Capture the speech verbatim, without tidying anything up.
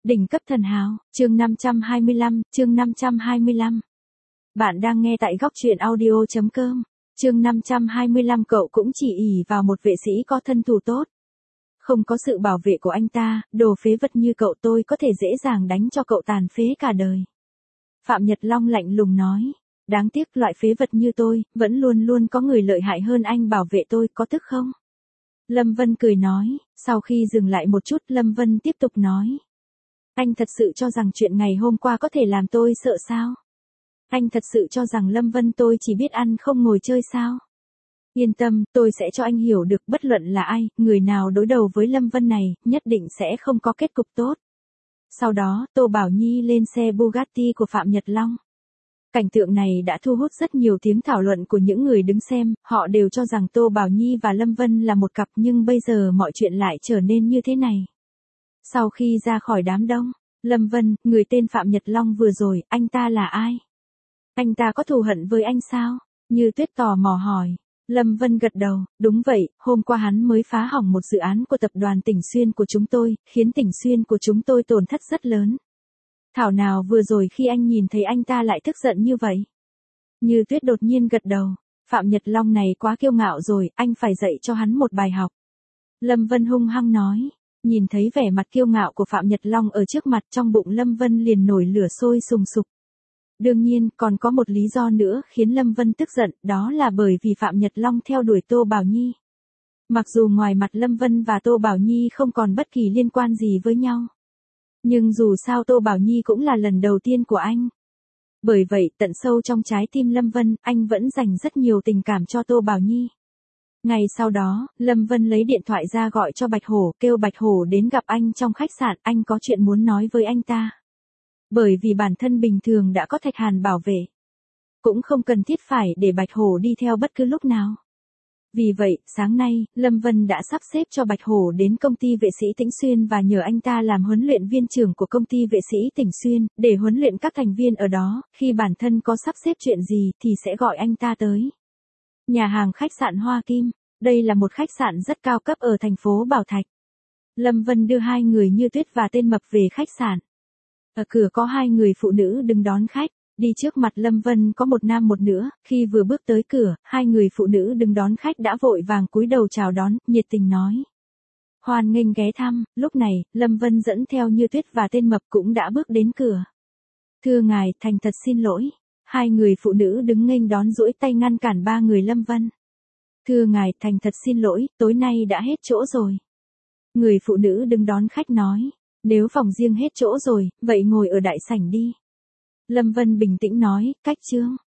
Đỉnh cấp thần hào, chương năm trăm hai mươi lăm, chương năm trăm hai mươi lăm. Bạn đang nghe tại góc truyện audio chấm com. Chương năm trăm hai mươi lăm cậu cũng chỉ ỷ vào một vệ sĩ có thân thủ tốt. Không có sự bảo vệ của anh ta, đồ phế vật như cậu tôi có thể dễ dàng đánh cho cậu tàn phế cả đời. Phạm Nhật Long lạnh lùng nói. Đáng tiếc loại phế vật như tôi, vẫn luôn luôn có người lợi hại hơn anh bảo vệ tôi, có tức không? Lâm Vân cười nói, sau khi dừng lại một chút Lâm Vân tiếp tục nói. Anh thật sự cho rằng chuyện ngày hôm qua có thể làm tôi sợ sao? Anh thật sự cho rằng Lâm Vân tôi chỉ biết ăn không ngồi chơi sao? Yên tâm, tôi sẽ cho anh hiểu được bất luận là ai, người nào đối đầu với Lâm Vân này, nhất định sẽ không có kết cục tốt. Sau đó, Tô Bảo Nhi lên xe Bugatti của Phạm Nhật Long. Cảnh tượng này đã thu hút rất nhiều tiếng thảo luận của những người đứng xem, họ đều cho rằng Tô Bảo Nhi và Lâm Vân là một cặp nhưng bây giờ mọi chuyện lại trở nên như thế này. Sau khi ra khỏi đám đông, Lâm Vân, người tên Phạm Nhật Long vừa rồi, anh ta là ai? Anh ta có thù hận với anh sao? Như Tuyết tò mò hỏi. Lâm Vân gật đầu, đúng vậy, hôm qua hắn mới phá hỏng một dự án của tập đoàn Tỉnh Xuyên của chúng tôi, khiến Tỉnh Xuyên của chúng tôi tổn thất rất lớn. Thảo nào vừa rồi khi anh nhìn thấy anh ta lại tức giận như vậy? Như Tuyết đột nhiên gật đầu, Phạm Nhật Long này quá kiêu ngạo rồi, anh phải dạy cho hắn một bài học. Lâm Vân hung hăng nói, nhìn thấy vẻ mặt kiêu ngạo của Phạm Nhật Long ở trước mặt trong bụng Lâm Vân liền nổi lửa sôi sùng sục. Đương nhiên, còn có một lý do nữa khiến Lâm Vân tức giận, đó là bởi vì Phạm Nhật Long theo đuổi Tô Bảo Nhi. Mặc dù ngoài mặt Lâm Vân và Tô Bảo Nhi không còn bất kỳ liên quan gì với nhau. Nhưng dù sao Tô Bảo Nhi cũng là lần đầu tiên của anh. Bởi vậy, tận sâu trong trái tim Lâm Vân, anh vẫn dành rất nhiều tình cảm cho Tô Bảo Nhi. Ngày sau đó, Lâm Vân lấy điện thoại ra gọi cho Bạch Hổ, kêu Bạch Hổ đến gặp anh trong khách sạn, anh có chuyện muốn nói với anh ta. Bởi vì bản thân bình thường đã có Thạch Hàn bảo vệ. Cũng không cần thiết phải để Bạch Hổ đi theo bất cứ lúc nào. Vì vậy, sáng nay, Lâm Vân đã sắp xếp cho Bạch Hổ đến công ty vệ sĩ Tĩnh Xuyên và nhờ anh ta làm huấn luyện viên trưởng của công ty vệ sĩ Tĩnh Xuyên, để huấn luyện các thành viên ở đó, khi bản thân có sắp xếp chuyện gì thì sẽ gọi anh ta tới. Nhà hàng khách sạn Hoa Kim, đây là một khách sạn rất cao cấp ở thành phố Bảo Thạch. Lâm Vân đưa hai người Như Tuyết và tên Mập về khách sạn. Ở cửa có hai người phụ nữ đứng đón khách. Đi trước mặt Lâm Vân có một nam một nữ, khi vừa bước tới cửa, hai người phụ nữ đứng đón khách đã vội vàng cúi đầu chào đón, nhiệt tình nói. Hoan nghênh ghé thăm, lúc này, Lâm Vân dẫn theo Như Tuyết và tên Mập cũng đã bước đến cửa. Thưa ngài, thành thật xin lỗi. Hai người phụ nữ đứng nghênh đón duỗi tay ngăn cản ba người Lâm Vân. Thưa ngài, thành thật xin lỗi, tối nay đã hết chỗ rồi. Người phụ nữ đứng đón khách nói, nếu phòng riêng hết chỗ rồi, vậy ngồi ở đại sảnh đi. Lâm Vân bình tĩnh nói, cách chương.